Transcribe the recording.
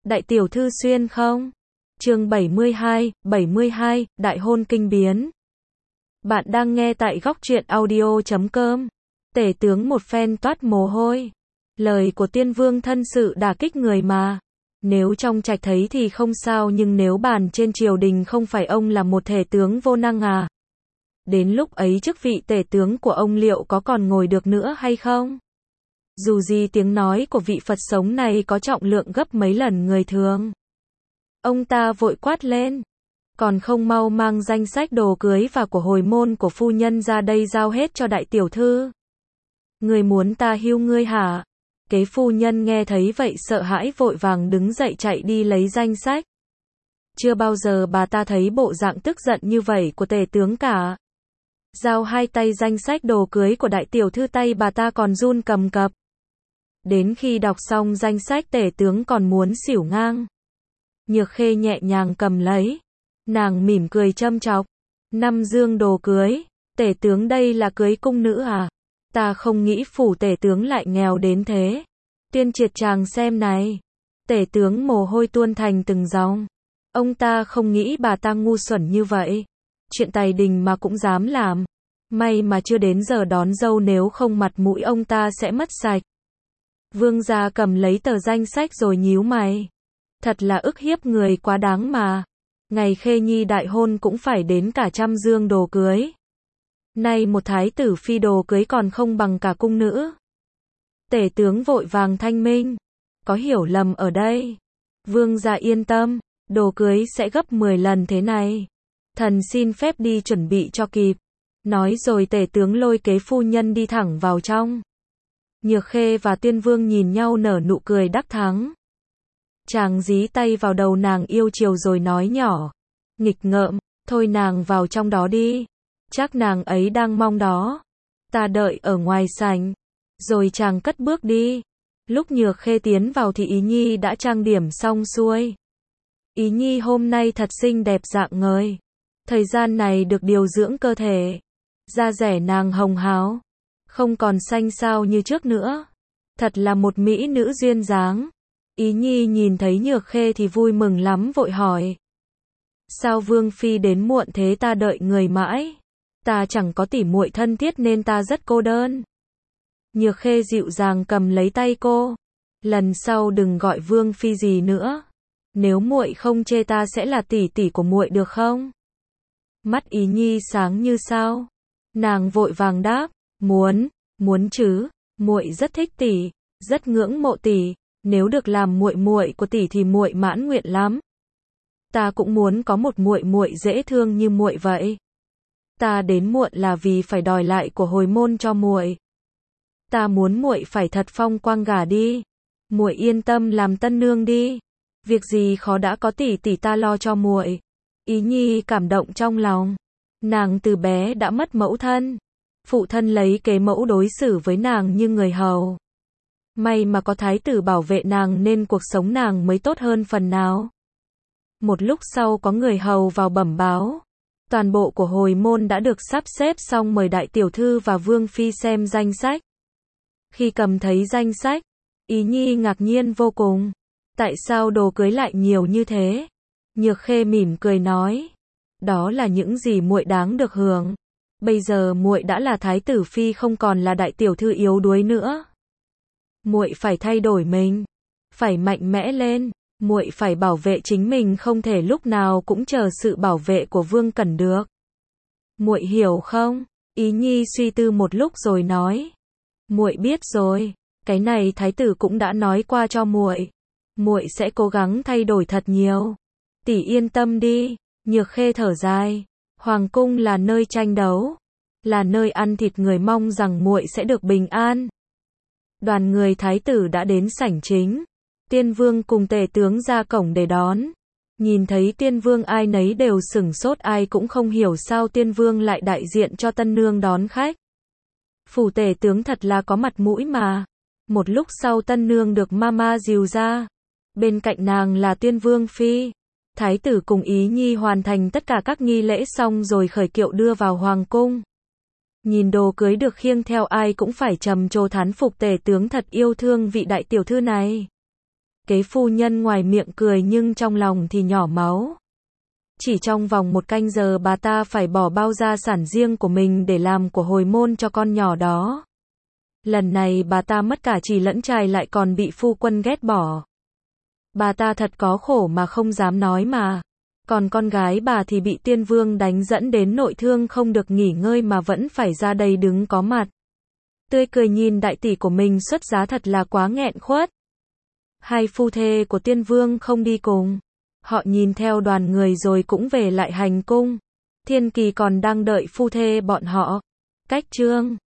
Đại tiểu thư xuyên không? Chương 72, đại hôn kinh biến. Bạn đang nghe tại góc truyện audio.com. Tể tướng một phen toát mồ hôi. Lời của tiên vương thân sự đả kích người mà. Nếu trong trạch thấy thì không sao, nhưng nếu bàn trên triều đình không phải ông là một thể tướng vô năng à? Đến lúc ấy chức vị tể tướng của ông liệu có còn ngồi được nữa hay không? Dù gì tiếng nói của vị Phật sống này có trọng lượng gấp mấy lần người thường. Ông ta vội quát lên. Còn không mau mang danh sách đồ cưới và của hồi môn của phu nhân ra đây giao hết cho đại tiểu thư. Người muốn ta hưu ngươi hả? Kế phu nhân nghe thấy vậy sợ hãi vội vàng đứng dậy chạy đi lấy danh sách. Chưa bao giờ bà ta thấy bộ dạng tức giận như vậy của tể tướng cả. Giao hai tay danh sách đồ cưới của đại tiểu thư, tay bà ta còn run cầm cập. Đến khi đọc xong danh sách tể tướng còn muốn xỉu ngang. Nhược Khê nhẹ nhàng cầm lấy. Nàng mỉm cười châm chọc. 5 dương đồ cưới. Tể tướng đây là cưới cung nữ à? Ta không nghĩ phủ tể tướng lại nghèo đến thế. Tuyên triệt chàng xem này. Tể tướng mồ hôi tuôn thành từng dòng. Ông ta không nghĩ bà ta ngu xuẩn như vậy. Chuyện tài đình mà cũng dám làm. May mà chưa đến giờ đón dâu, nếu không mặt mũi ông ta sẽ mất sạch. Vương gia cầm lấy tờ danh sách rồi nhíu mày. Thật là ức hiếp người quá đáng mà. Ngày Khê Nhi đại hôn cũng phải đến cả 100 dương đồ cưới. Nay một thái tử phi đồ cưới còn không bằng cả cung nữ. Tể tướng vội vàng thanh minh. Có hiểu lầm ở đây. Vương gia yên tâm, đồ cưới sẽ gấp 10 lần thế này. Thần xin phép đi chuẩn bị cho kịp. Nói rồi tể tướng lôi kế phu nhân đi thẳng vào trong. Nhược Khê và Tiên Vương nhìn nhau nở nụ cười đắc thắng. Chàng dí tay vào đầu nàng yêu chiều rồi nói nhỏ. Nghịch ngợm, thôi nàng vào trong đó đi. Chắc nàng ấy đang mong đó. Ta đợi ở ngoài sảnh. Rồi chàng cất bước đi. Lúc Nhược Khê tiến vào thì Ý Nhi đã trang điểm xong xuôi. Ý Nhi hôm nay thật xinh đẹp rạng ngời. Thời gian này được điều dưỡng cơ thể. Da dẻ nàng hồng hào. Không còn xanh xao như trước nữa. Thật là một mỹ nữ duyên dáng. Ý Nhi nhìn thấy Nhược Khê thì vui mừng lắm vội hỏi. Sao Vương Phi đến muộn thế? Ta đợi người mãi. Ta chẳng có tỉ muội thân thiết nên ta rất cô đơn. Nhược Khê dịu dàng cầm lấy tay cô. Lần sau đừng gọi Vương Phi gì nữa. Nếu muội không chê ta sẽ là tỷ tỷ của muội được không? Mắt Ý Nhi sáng như sao. Nàng vội vàng đáp. Muốn chứ. Muội rất thích tỷ, rất ngưỡng mộ tỷ. Nếu được làm muội muội của tỷ thì muội mãn nguyện lắm. Ta cũng muốn có một muội muội dễ thương như muội vậy. Ta đến muộn là vì phải đòi lại của hồi môn cho muội. Ta muốn muội phải thật phong quang gả đi. Muội yên tâm làm tân nương đi. Việc gì khó đã có tỷ tỷ ta lo cho muội. Ý Nhi cảm động trong lòng. Nàng từ bé đã mất mẫu thân. Phụ thân lấy kế mẫu đối xử với nàng như người hầu. May mà có thái tử bảo vệ nàng nên cuộc sống nàng mới tốt hơn phần nào. Một lúc sau có người hầu vào bẩm báo. Toàn bộ của hồi môn đã được sắp xếp xong, mời đại tiểu thư và Vương Phi xem danh sách. Khi cầm thấy danh sách, Ý Nhi ngạc nhiên vô cùng. Tại sao đồ cưới lại nhiều như thế? Nhược Khê mỉm cười nói. Đó là những gì muội đáng được hưởng. Bây giờ muội đã là thái tử phi, không còn là đại tiểu thư yếu đuối nữa. Muội phải thay đổi mình, phải mạnh mẽ lên, muội phải bảo vệ chính mình, không thể lúc nào cũng chờ sự bảo vệ của Vương Cẩn được. Muội hiểu không? Ý Nhi suy tư một lúc rồi nói. Muội biết rồi, cái này thái tử cũng đã nói qua cho muội. Muội sẽ cố gắng thay đổi thật nhiều. Tỷ yên tâm đi. Nhược Khê thở dài. Hoàng cung là nơi tranh đấu, là nơi ăn thịt người, mong rằng muội sẽ được bình an. Đoàn người thái tử đã đến sảnh chính. Tiên Vương cùng tể tướng ra cổng để đón. Nhìn thấy Tiên Vương ai nấy đều sửng sốt, ai cũng không hiểu sao Tiên Vương lại đại diện cho tân nương đón khách. Phủ tể tướng thật là có mặt mũi mà. Một lúc sau tân nương được mama dìu ra. Bên cạnh nàng là Tiên Vương Phi. Thái tử cùng Ý Nhi hoàn thành tất cả các nghi lễ xong rồi khởi kiệu đưa vào hoàng cung. Nhìn đồ cưới được khiêng theo ai cũng phải trầm trồ thán phục, tể tướng thật yêu thương vị đại tiểu thư này. Kế phu nhân ngoài miệng cười nhưng trong lòng thì nhỏ máu. Chỉ trong vòng 1 canh giờ bà ta phải bỏ bao gia sản riêng của mình để làm của hồi môn cho con nhỏ đó. Lần này bà ta mất cả chì lẫn chài lại còn bị phu quân ghét bỏ. Bà ta thật có khổ mà không dám nói mà. Còn con gái bà thì bị tiên vương đánh dẫn đến nội thương không được nghỉ ngơi mà vẫn phải ra đây đứng có mặt. Tươi cười nhìn đại tỷ của mình xuất giá thật là quá nghẹn khuất. Hai phu thê của tiên vương không đi cùng. Họ nhìn theo đoàn người rồi cũng về lại hành cung. Thiên Kỳ còn đang đợi phu thê bọn họ. Cách chương